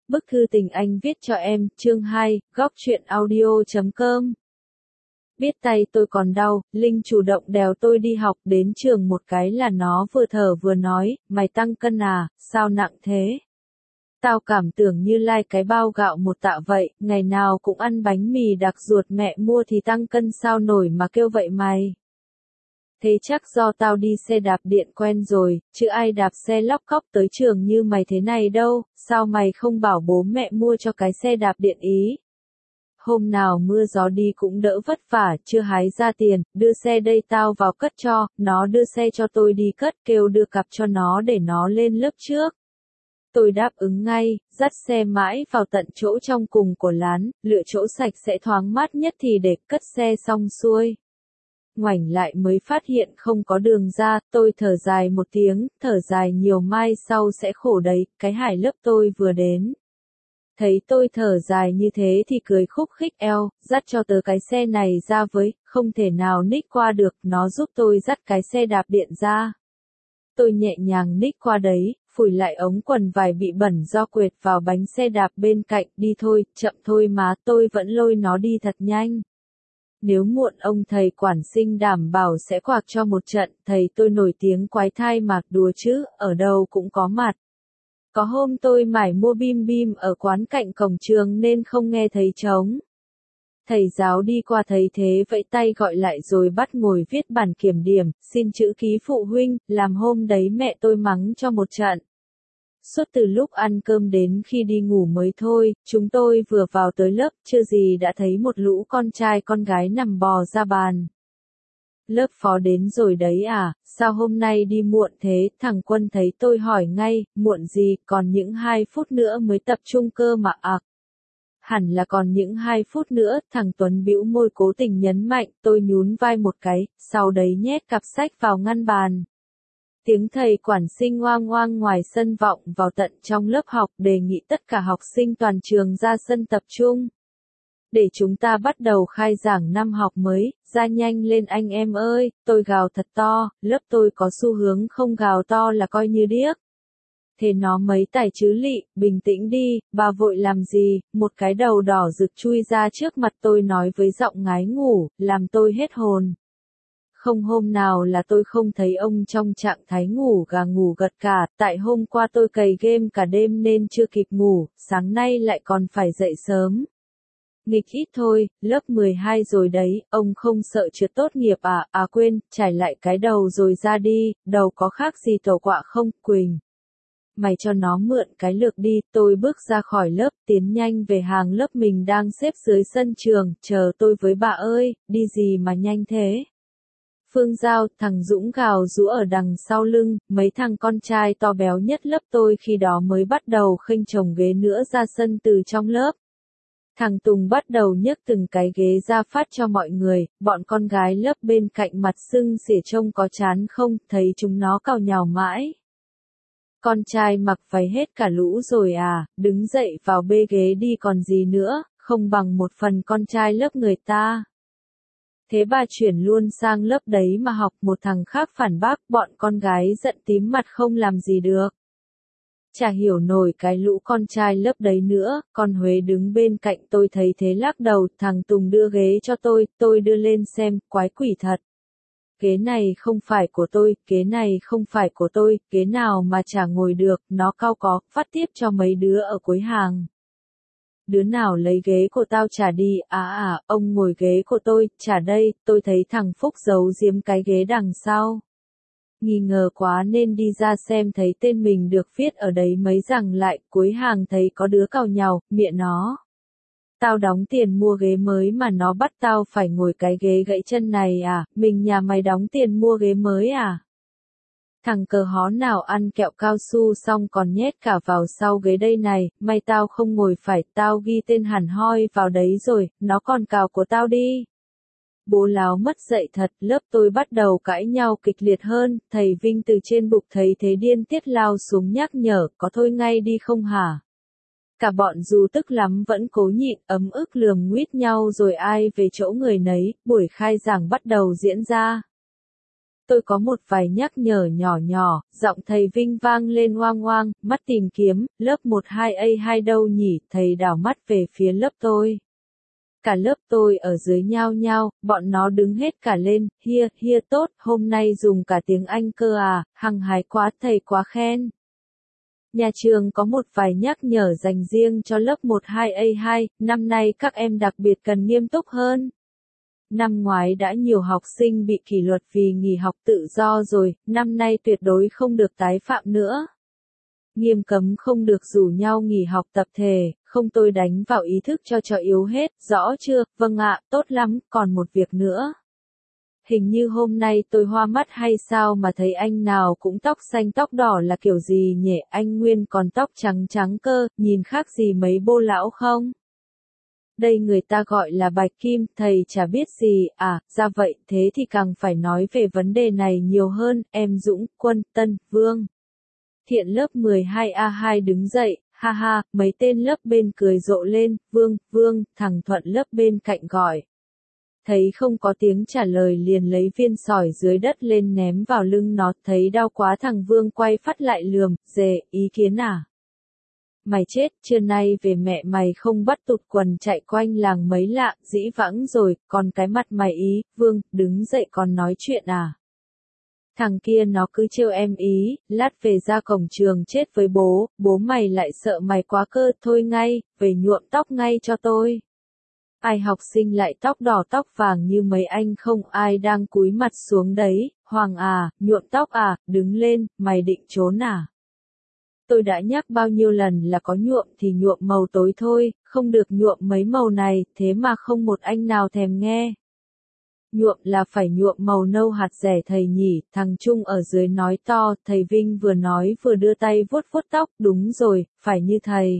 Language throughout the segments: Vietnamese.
Bức thư tình anh viết cho em, chương 2, góc truyện audio.com. Biết tay tôi còn đau, Linh chủ động đèo tôi đi học, đến trường một cái là nó vừa thở vừa nói, mày tăng cân à, sao nặng thế? Tao cảm tưởng như lai cái bao gạo một tạ vậy, ngày nào cũng ăn bánh mì đặc ruột mẹ mua thì tăng cân sao nổi mà kêu vậy mày. Thế chắc do tao đi xe đạp điện quen rồi, chứ ai đạp xe lóc cóc tới trường như mày thế này đâu, sao mày không bảo bố mẹ mua cho cái xe đạp điện ý? Hôm nào mưa gió đi cũng đỡ vất vả, chưa hái ra tiền, đưa xe đây tao vào cất cho, nó đưa xe cho tôi đi cất, kêu đưa cặp cho nó để nó lên lớp trước. Tôi đáp ứng ngay, dắt xe mãi vào tận chỗ trong cùng của lán, lựa chỗ sạch sẽ thoáng mát nhất thì để cất xe xong xuôi. Ngoảnh lại mới phát hiện không có đường ra, tôi thở dài một tiếng, thở dài nhiều mai sau sẽ khổ đấy, cái hải lớp tôi vừa đến. Thấy tôi thở dài như thế thì cười khúc khích eo, dắt cho tớ cái xe này ra với, không thể nào ních qua được, nó giúp tôi dắt cái xe đạp điện ra. Tôi nhẹ nhàng ních qua đấy, phủi lại ống quần vải bị bẩn do quệt vào bánh xe đạp bên cạnh, đi thôi, chậm thôi mà, tôi vẫn lôi nó đi thật nhanh. Nếu muộn ông thầy quản sinh đảm bảo sẽ quạc cho một trận, thầy tôi nổi tiếng quái thai mà, đùa chứ, ở đâu cũng có mặt. Có hôm tôi mải mua bim bim ở quán cạnh cổng trường nên không nghe thấy trống. Thầy giáo đi qua thấy thế vẫy tay gọi lại rồi bắt ngồi viết bản kiểm điểm, xin chữ ký phụ huynh, làm hôm đấy mẹ tôi mắng cho một trận. Suốt từ lúc ăn cơm đến khi đi ngủ mới thôi, chúng tôi vừa vào tới lớp, chưa gì đã thấy một lũ con trai con gái nằm bò ra bàn. Lớp phó đến rồi đấy à, sao hôm nay đi muộn thế, thằng Quân thấy tôi hỏi ngay, muộn gì, còn những 2 phút nữa mới tập trung cơ mà ạ. Hẳn là còn những 2 phút nữa, thằng Tuấn bĩu môi cố tình nhấn mạnh, tôi nhún vai một cái, sau đấy nhét cặp sách vào ngăn bàn. Tiếng thầy quản sinh ngoang ngoang ngoài sân vọng vào tận trong lớp học, đề nghị tất cả học sinh toàn trường ra sân tập trung. Để chúng ta bắt đầu khai giảng năm học mới, ra nhanh lên anh em ơi, tôi gào thật to, lớp tôi có xu hướng không gào to là coi như điếc. Thế nó mấy tài chứ lị, bình tĩnh đi, bà vội làm gì, một cái đầu đỏ rực chui ra trước mặt tôi nói với giọng ngái ngủ, làm tôi hết hồn. Không hôm nào là tôi không thấy ông trong trạng thái ngủ gà ngủ gật cả, tại hôm qua tôi cày game cả đêm nên chưa kịp ngủ, sáng nay lại còn phải dậy sớm. Nghịch ít thôi, lớp 12 rồi đấy, ông không sợ trượt tốt nghiệp à, à quên, trải lại cái đầu rồi ra đi, đầu có khác gì tổ quạ không, Quỳnh. Mày cho nó mượn cái lược đi, tôi bước ra khỏi lớp, tiến nhanh về hàng lớp mình đang xếp dưới sân trường, chờ tôi với bà ơi, đi gì mà nhanh thế. Phương Giao, thằng Dũng gào rú ở đằng sau lưng, mấy thằng con trai to béo nhất lớp tôi khi đó mới bắt đầu khênh chồng ghế nữa ra sân từ trong lớp. Thằng Tùng bắt đầu nhấc từng cái ghế ra phát cho mọi người, bọn con gái lớp bên cạnh mặt sưng xỉa trông có chán không, thấy chúng nó càu nhàu mãi. Con trai mặc váy hết cả lũ rồi à, đứng dậy vào bê ghế đi còn gì nữa, không bằng một phần con trai lớp người ta. Thế bà chuyển luôn sang lớp đấy mà học, một thằng khác phản bác, bọn con gái giận tím mặt không làm gì được. Chả hiểu nổi cái lũ con trai lớp đấy nữa, con Huế đứng bên cạnh tôi thấy thế lắc đầu, thằng Tùng đưa ghế cho tôi đưa lên xem, quái quỷ thật. Ghế này không phải của tôi, ghế này không phải của tôi, ghế nào mà chả ngồi được, nó cau có, phát tiếp cho mấy đứa ở cuối hàng. Đứa nào lấy ghế của tao trả đi, ông ngồi ghế của tôi, trả đây, tôi thấy thằng Phúc giấu giếm cái ghế đằng sau. Nghi ngờ quá nên đi ra xem thấy tên mình được viết ở đấy mấy rằng lại, cuối hàng thấy có đứa càu nhàu, mẹ nó. Tao đóng tiền mua ghế mới mà nó bắt tao phải ngồi cái ghế gãy chân này à, mình nhà mày đóng tiền mua ghế mới à? Thằng cờ hó nào ăn kẹo cao su xong còn nhét cả vào sau ghế đây này, may tao không ngồi phải, tao ghi tên hẳn hoi vào đấy rồi, nó còn cào của tao đi. Bố láo mất dạy thật, lớp tôi bắt đầu cãi nhau kịch liệt hơn, thầy Vinh từ trên bục thấy thế điên tiết lao xuống nhắc nhở, có thôi ngay đi không hả? Cả bọn dù tức lắm vẫn cố nhịn, ấm ức lườm nguýt nhau rồi ai về chỗ người nấy, buổi khai giảng bắt đầu diễn ra. Tôi có một vài nhắc nhở nhỏ nhỏ, giọng thầy Vinh vang lên oang oang, mắt tìm kiếm, lớp 12A2 đâu nhỉ, thầy đảo mắt về phía lớp tôi. Cả lớp tôi ở dưới nhao nhao, bọn nó đứng hết cả lên, hia tốt, hôm nay dùng cả tiếng Anh cơ à, hăng hái quá thầy quá khen. Nhà trường có một vài nhắc nhở dành riêng cho lớp 12A2, năm nay các em đặc biệt cần nghiêm túc hơn. Năm ngoái đã nhiều học sinh bị kỷ luật vì nghỉ học tự do rồi, năm nay tuyệt đối không được tái phạm nữa. Nghiêm cấm không được rủ nhau nghỉ học tập thể, không tôi đánh vào ý thức cho trò yếu hết, rõ chưa, vâng ạ, tốt lắm, còn một việc nữa. Hình như hôm nay tôi hoa mắt hay sao mà thấy anh nào cũng tóc xanh tóc đỏ là kiểu gì nhỉ, anh Nguyên còn tóc trắng trắng cơ, nhìn khác gì mấy bô lão không? Đây người ta gọi là bạch kim, thầy chả biết gì, à, ra vậy, thế thì càng phải nói về vấn đề này nhiều hơn, em Dũng, Quân, Tân, Vương. Thiện lớp 12A2 đứng dậy, ha ha, mấy tên lớp bên cười rộ lên, Vương, thằng Thuận lớp bên cạnh gọi. Thấy không có tiếng trả lời liền lấy viên sỏi dưới đất lên ném vào lưng nó, thấy đau quá thằng Vương quay phát lại lườm, dề, ý kiến à? Mày chết, trưa nay về mẹ mày không bắt tụt quần chạy quanh làng mấy lạ, dĩ vãng rồi, còn cái mặt mày ý, Vương, đứng dậy còn nói chuyện à? Thằng kia nó cứ trêu em ý, lát về ra cổng trường chết với bố mày lại sợ mày quá cơ, thôi ngay, về nhuộm tóc ngay cho tôi. Ai học sinh lại tóc đỏ tóc vàng như mấy anh không, ai đang cúi mặt xuống đấy, Hoàng à, nhuộm tóc à, đứng lên, mày định trốn à? Tôi đã nhắc bao nhiêu lần là có nhuộm thì nhuộm màu tối thôi, không được nhuộm mấy màu này, thế mà không một anh nào thèm nghe. Nhuộm là phải nhuộm màu nâu hạt rẻ thầy nhỉ, thằng Trung ở dưới nói to, thầy Vinh vừa nói vừa đưa tay vuốt vuốt tóc, đúng rồi, phải như thầy.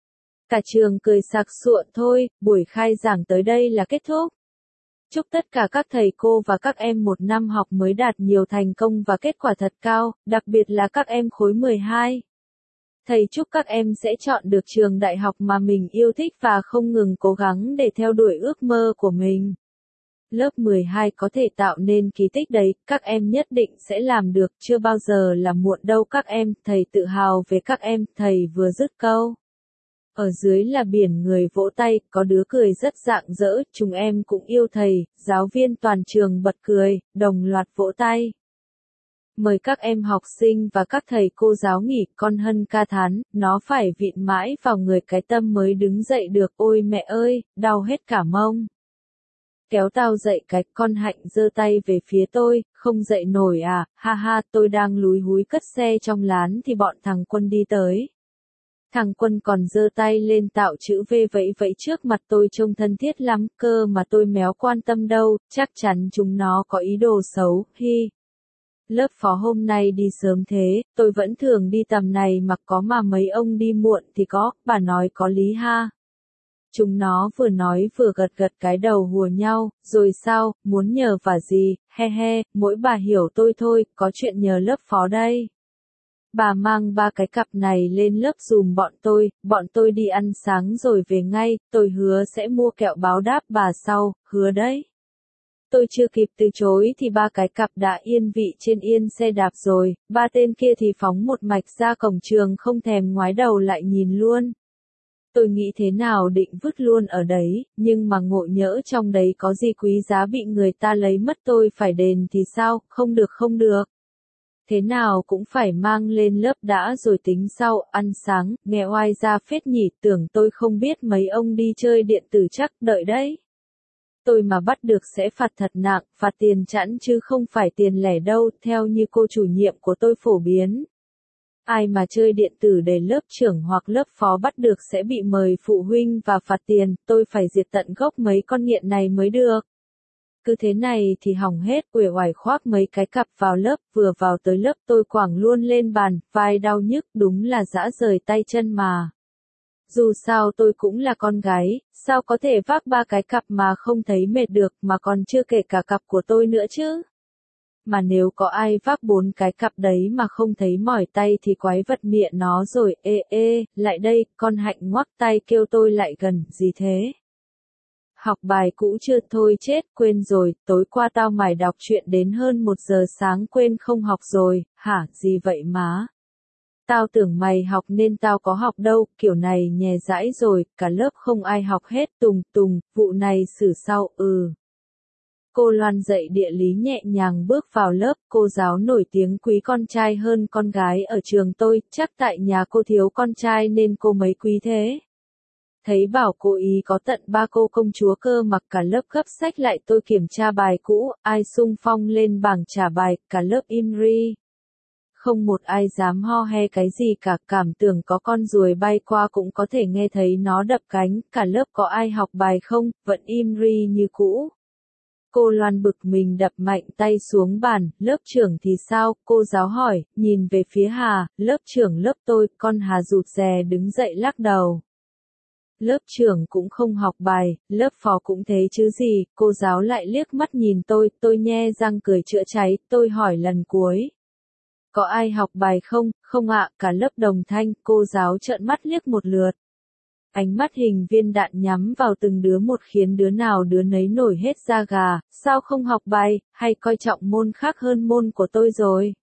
Cả trường cười sặc sụa thôi, buổi khai giảng tới đây là kết thúc. Chúc tất cả các thầy cô và các em một năm học mới đạt nhiều thành công và kết quả thật cao, đặc biệt là các em khối 12. Thầy chúc các em sẽ chọn được trường đại học mà mình yêu thích và không ngừng cố gắng để theo đuổi ước mơ của mình. Lớp 12 có thể tạo nên kỳ tích đấy, các em nhất định sẽ làm được, chưa bao giờ là muộn đâu các em, thầy tự hào về các em, thầy vừa dứt câu. Ở dưới là biển người vỗ tay, có đứa cười rất rạng rỡ, chúng em cũng yêu thầy, giáo viên toàn trường bật cười, đồng loạt vỗ tay. Mời các em học sinh và các thầy cô giáo nghỉ, con Hân ca thán, nó phải vịn mãi vào người cái tâm mới đứng dậy được, ôi mẹ ơi, đau hết cả mông. Kéo tao dậy cái, con Hạnh giơ tay về phía tôi, không dậy nổi à, ha ha, tôi đang lúi húi cất xe trong lán thì bọn thằng Quân đi tới. Thằng Quân còn giơ tay lên tạo chữ V vẫy vẫy trước mặt tôi trông thân thiết lắm, cơ mà tôi méo quan tâm đâu, chắc chắn chúng nó có ý đồ xấu, hi. Lớp phó hôm nay đi sớm thế, tôi vẫn thường đi tầm này mà có mà mấy ông đi muộn thì có, bà nói có lý ha. Chúng nó vừa nói vừa gật gật cái đầu hùa nhau, rồi sao, muốn nhờ vả gì, he, mỗi bà hiểu tôi thôi, có chuyện nhờ lớp phó đây. Bà mang 3 cái cặp này lên lớp dùm bọn tôi đi ăn sáng rồi về ngay, tôi hứa sẽ mua kẹo báo đáp bà sau, hứa đấy. Tôi chưa kịp từ chối thì 3 cái cặp đã yên vị trên yên xe đạp rồi, 3 tên kia thì phóng một mạch ra cổng trường không thèm ngoái đầu lại nhìn luôn. Tôi nghĩ thế nào định vứt luôn ở đấy, nhưng mà ngộ nhỡ trong đấy có gì quý giá bị người ta lấy mất tôi phải đền thì sao, không được. Thế nào cũng phải mang lên lớp đã rồi tính sau, ăn sáng, nghe oai ra phết nhỉ, tưởng tôi không biết mấy ông đi chơi điện tử chắc, đợi đấy. Tôi mà bắt được sẽ phạt thật nặng, phạt tiền chẵn chứ không phải tiền lẻ đâu, theo như cô chủ nhiệm của tôi phổ biến. Ai mà chơi điện tử để lớp trưởng hoặc lớp phó bắt được sẽ bị mời phụ huynh và phạt tiền, tôi phải diệt tận gốc mấy con nghiện này mới được. Cứ thế này thì hỏng hết, uể oải khoác mấy cái cặp vào lớp, vừa vào tới lớp tôi quẳng luôn lên bàn, vai đau nhức, đúng là dã rời tay chân mà. Dù sao tôi cũng là con gái, sao có thể vác 3 cái cặp mà không thấy mệt được, mà còn chưa kể cả cặp của tôi nữa chứ. Mà nếu có ai vác 4 cái cặp đấy mà không thấy mỏi tay thì quái vật miệng nó rồi, lại đây, con Hạnh ngoắc tay kêu tôi lại gần, gì thế? Học bài cũ chưa thôi chết, quên rồi, tối qua tao mải đọc truyện đến hơn 1 giờ sáng quên không học rồi, hả, gì vậy má? Tao tưởng mày học nên tao có học đâu, kiểu này nhè dãi rồi, cả lớp không ai học hết, tùng, vụ này xử sau, Cô Loan dạy địa lý nhẹ nhàng bước vào lớp, cô giáo nổi tiếng quý con trai hơn con gái ở trường tôi, chắc tại nhà cô thiếu con trai nên cô mấy quý thế. Thấy bảo cô ý có tận 3 cô công chúa cơ mặc cả lớp gấp sách lại tôi kiểm tra bài cũ, ai xung phong lên bảng trả bài, cả lớp im ri. Không một ai dám ho he cái gì cả, cảm tưởng có con ruồi bay qua cũng có thể nghe thấy nó đập cánh, cả lớp có ai học bài không, vẫn im ri như cũ. Cô Loan bực mình đập mạnh tay xuống bàn, lớp trưởng thì sao, cô giáo hỏi, nhìn về phía Hà, lớp trưởng lớp tôi, con Hà rụt rè đứng dậy lắc đầu. Lớp trưởng cũng không học bài, lớp phó cũng thế chứ gì, cô giáo lại liếc mắt nhìn tôi nhe răng cười chữa cháy, tôi hỏi lần cuối. Có ai học bài không? Không ạ, cả lớp đồng thanh, cô giáo trợn mắt liếc một lượt. Ánh mắt hình viên đạn nhắm vào từng đứa một khiến đứa nào đứa nấy nổi hết da gà, sao không học bài, hay coi trọng môn khác hơn môn của tôi rồi?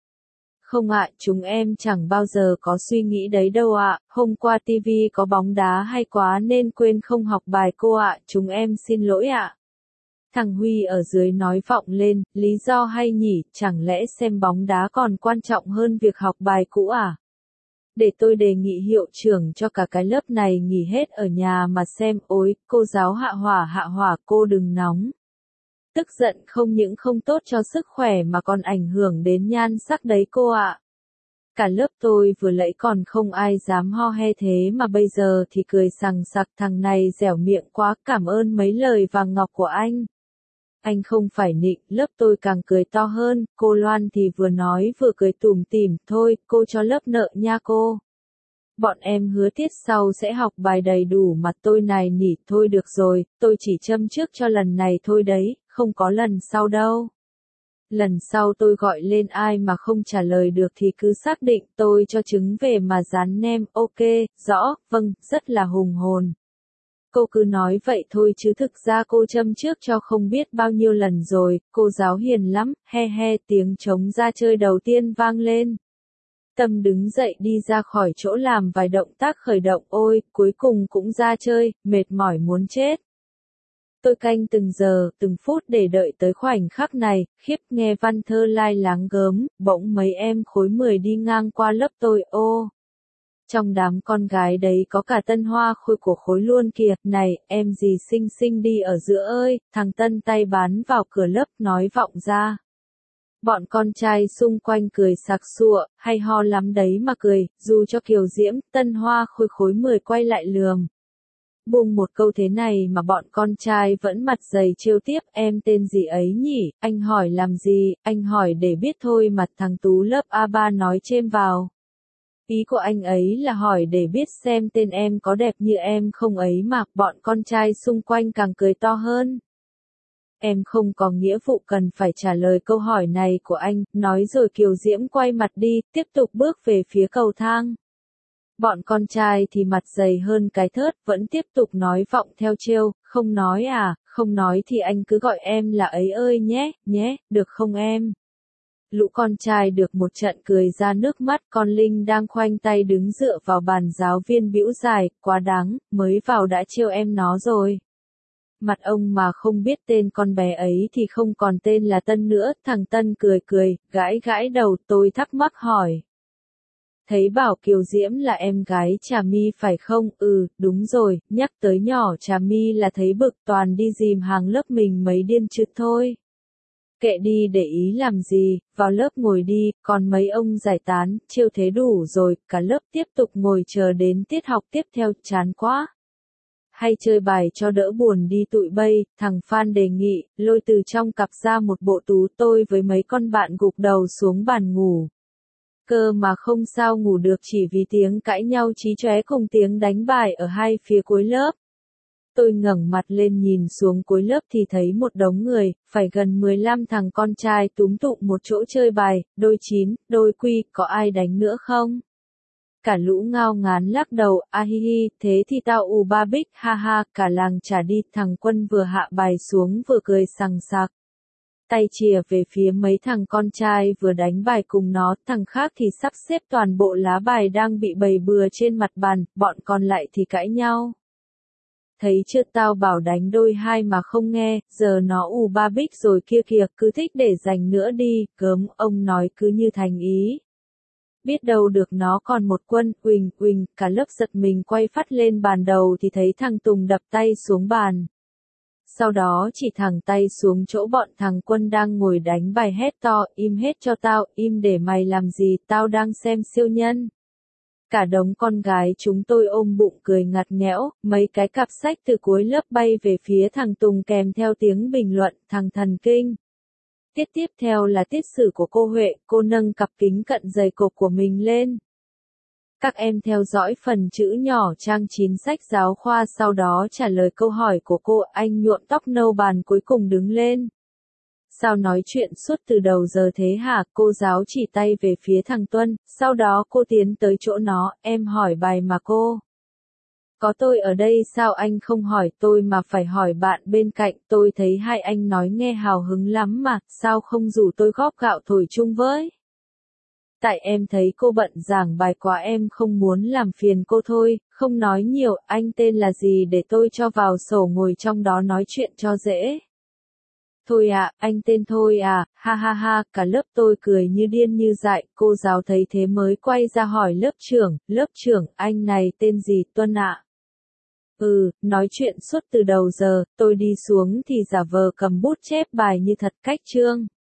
Không ạ, chúng em chẳng bao giờ có suy nghĩ đấy đâu ạ, hôm qua TV có bóng đá hay quá nên quên không học bài cô ạ, chúng em xin lỗi ạ. Thằng Huy ở dưới nói vọng lên, lý do hay nhỉ, chẳng lẽ xem bóng đá còn quan trọng hơn việc học bài cũ à? Để tôi đề nghị hiệu trưởng cho cả cái lớp này nghỉ hết ở nhà mà xem, ôi, cô giáo hạ hỏa, cô đừng nóng. Tức giận không những không tốt cho sức khỏe mà còn ảnh hưởng đến nhan sắc đấy cô ạ. Cả lớp tôi vừa lẫy còn không ai dám ho he thế mà bây giờ thì cười sằng sặc, thằng này dẻo miệng quá, cảm ơn mấy lời vàng ngọc của anh. Anh không phải nịnh, lớp tôi càng cười to hơn, cô Loan thì vừa nói vừa cười tủm tỉm, thôi, cô cho lớp nợ nha cô. Bọn em hứa tiết sau sẽ học bài đầy đủ mà tôi nài nỉ, thôi được rồi, tôi chỉ châm trước cho lần này thôi đấy, không có lần sau đâu. Lần sau tôi gọi lên ai mà không trả lời được thì cứ xác định tôi cho trứng về mà dán nem, ok, rõ, vâng, rất là hùng hồn. Cô cứ nói vậy thôi chứ thực ra cô châm trước cho không biết bao nhiêu lần rồi, cô giáo hiền lắm, he, tiếng trống ra chơi đầu tiên vang lên. Tâm đứng dậy đi ra khỏi chỗ làm vài động tác khởi động, ôi, cuối cùng cũng ra chơi, mệt mỏi muốn chết. Tôi canh từng giờ, từng phút để đợi tới khoảnh khắc này, khiếp nghe văn thơ lai láng gớm, bỗng mấy em khối 10 đi ngang qua lớp tôi, ô. Trong đám con gái đấy có cả Tân Hoa Khôi của khối luôn kìa, này, em gì xinh xinh đi ở giữa ơi, thằng Tân tay bán vào cửa lớp nói vọng ra. Bọn con trai xung quanh cười sặc sụa, hay ho lắm đấy mà cười, dù cho Kiều Diễm, Tân Hoa Khôi khối 10 quay lại lườm. Buông một câu thế này mà bọn con trai vẫn mặt dày trêu tiếp, em tên gì ấy nhỉ, anh hỏi làm gì, anh hỏi để biết thôi mà, thằng Tú lớp A3 nói chêm vào. Ý của anh ấy là hỏi để biết xem tên em có đẹp như em không ấy mà, bọn con trai xung quanh càng cười to hơn. Em không có nghĩa vụ cần phải trả lời câu hỏi này của anh, nói rồi Kiều Diễm quay mặt đi, tiếp tục bước về phía cầu thang. Bọn con trai thì mặt dày hơn cái thớt, vẫn tiếp tục nói vọng theo trêu, không nói à, không nói thì anh cứ gọi em là ấy ơi nhé, được không em? Lũ con trai được một trận cười ra nước mắt, con Linh đang khoanh tay đứng dựa vào bàn giáo viên bĩu dài, quá đáng, mới vào đã trêu em nó rồi. Mặt ông mà không biết tên con bé ấy thì không còn tên là Tân nữa, thằng Tân cười, gãi đầu, tôi thắc mắc hỏi. Thấy bảo Kiều Diễm là em gái Trà My phải không? Đúng rồi, nhắc tới nhỏ Trà My là thấy bực, toàn đi dìm hàng lớp mình mấy điên chữ thôi. Kệ đi để ý làm gì, vào lớp ngồi đi, còn mấy ông giải tán, chiêu thế đủ rồi, cả lớp tiếp tục ngồi chờ đến tiết học tiếp theo, chán quá. Hay chơi bài cho đỡ buồn đi tụi bay, thằng Phan đề nghị, lôi từ trong cặp ra một bộ tú, tôi với mấy con bạn gục đầu xuống bàn ngủ. Cơ mà không sao ngủ được chỉ vì tiếng cãi nhau chí chóe cùng tiếng đánh bài ở hai phía cuối lớp. Tôi ngẩng mặt lên nhìn xuống cuối lớp thì thấy một đống người, phải gần 15 thằng con trai túm tụm một chỗ chơi bài, đôi chín, đôi quy, có ai đánh nữa không? Cả lũ ngao ngán lắc đầu, a hi hi, thế thì tao ù ba bích, ha ha, cả làng trả đi, thằng Quân vừa hạ bài xuống vừa cười sằng sặc. Tay chìa về phía mấy thằng con trai vừa đánh bài cùng nó, thằng khác thì sắp xếp toàn bộ lá bài đang bị bày bừa trên mặt bàn, bọn còn lại thì cãi nhau. Thấy chưa, tao bảo đánh đôi hai mà không nghe, giờ nó ù ba bích rồi kia kìa, cứ thích để dành nữa đi, gớm, ông nói cứ như thành ý. Biết đâu được nó còn một Quân, uỳnh, cả lớp giật mình quay phát lên bàn đầu thì thấy thằng Tùng đập tay xuống bàn. Sau đó chỉ thẳng tay xuống chỗ bọn thằng Quân đang ngồi đánh bài hét to, im hết cho tao, im để mày làm gì, tao đang xem siêu nhân. Cả đống con gái chúng tôi ôm bụng cười ngặt nghẽo, mấy cái cặp sách từ cuối lớp bay về phía thằng Tùng kèm theo tiếng bình luận, thằng thần kinh. Tiết tiếp theo là tiết sử của cô Huệ, cô nâng cặp kính cận dày cộp của mình lên. Các em theo dõi phần chữ nhỏ trang 9 sách giáo khoa sau đó trả lời câu hỏi của cô. Anh nhuộm tóc nâu bàn cuối cùng đứng lên. Sao nói chuyện suốt từ đầu giờ thế hả? Cô giáo chỉ tay về phía thằng Tuân, sau đó cô tiến tới chỗ nó, em hỏi bài mà cô. Có tôi ở đây sao anh không hỏi tôi mà phải hỏi bạn bên cạnh, tôi thấy hai anh nói nghe hào hứng lắm mà, sao không rủ tôi góp gạo thổi chung với? Tại em thấy cô bận giảng bài quá em không muốn làm phiền cô thôi, không nói nhiều, anh tên là gì để tôi cho vào sổ ngồi trong đó nói chuyện cho dễ. Thôi à, anh tên Thôi à, ha ha ha, cả lớp tôi cười như điên như dại, cô giáo thấy thế mới quay ra hỏi lớp trưởng, anh này tên gì Tuân ạ? Nói chuyện suốt từ đầu giờ, tôi đi xuống thì giả vờ cầm bút chép bài như thật cách chương.